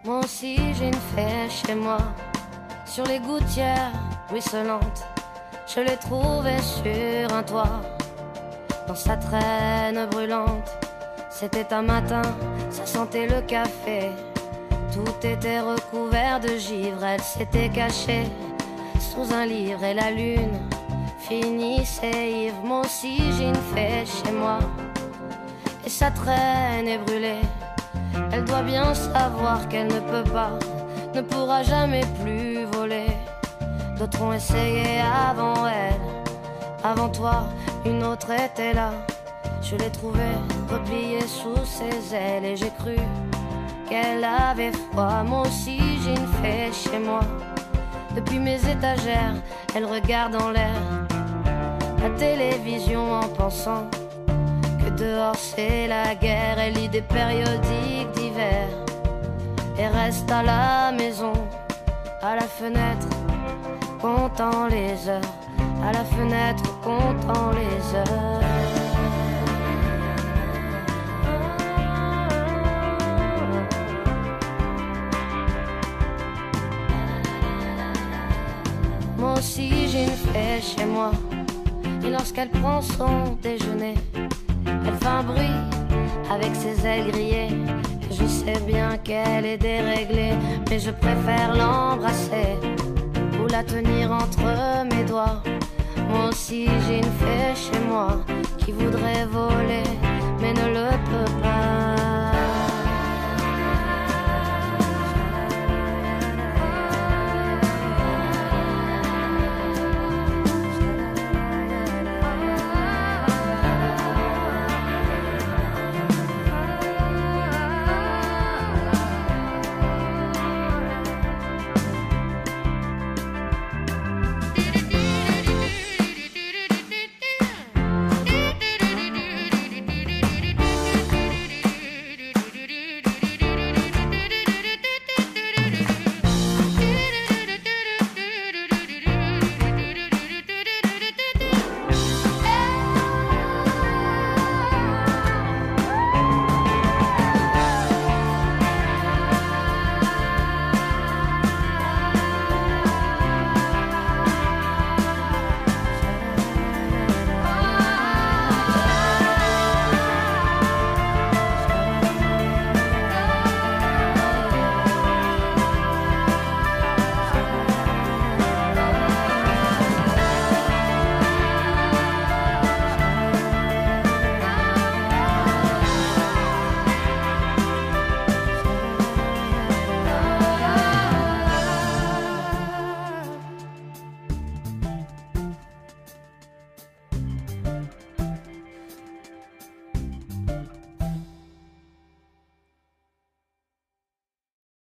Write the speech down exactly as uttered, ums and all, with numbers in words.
Moi aussi j'ai une fée chez moi, sur les gouttières ruisselantes. Je l'ai trouvée sur un toit, dans sa traîne brûlante. C'était un matin, ça sentait le café. Tout était recouvert de givre, elle s'était cachée sous un livre et la lune finissait ivre. Moi aussi j'ai une fée chez moi, et sa traîne est brûlée. Elle doit bien savoir qu'elle ne peut pas, ne pourra jamais plus voler. D'autres ont essayé avant elle, avant toi, une autre était là. Je l'ai trouvée repliée sous ses ailes et j'ai cru qu'elle avait froid. Moi aussi j'ai une fée chez moi, depuis mes étagères, elle regarde en l'air la télévision en pensant que dehors c'est la guerre. Elle lit des périodiques d'hiver et reste à la maison, à la fenêtre, comptant les heures, à la fenêtre, comptant les heures. Moi aussi j'ai une fée chez moi, et lorsqu'elle prend son déjeuner, elle fait un bruit avec ses ailes grillées. Je sais bien qu'elle est déréglée, mais je préfère l'embrasser ou la tenir entre mes doigts. Moi aussi j'ai une fée chez moi qui voudrait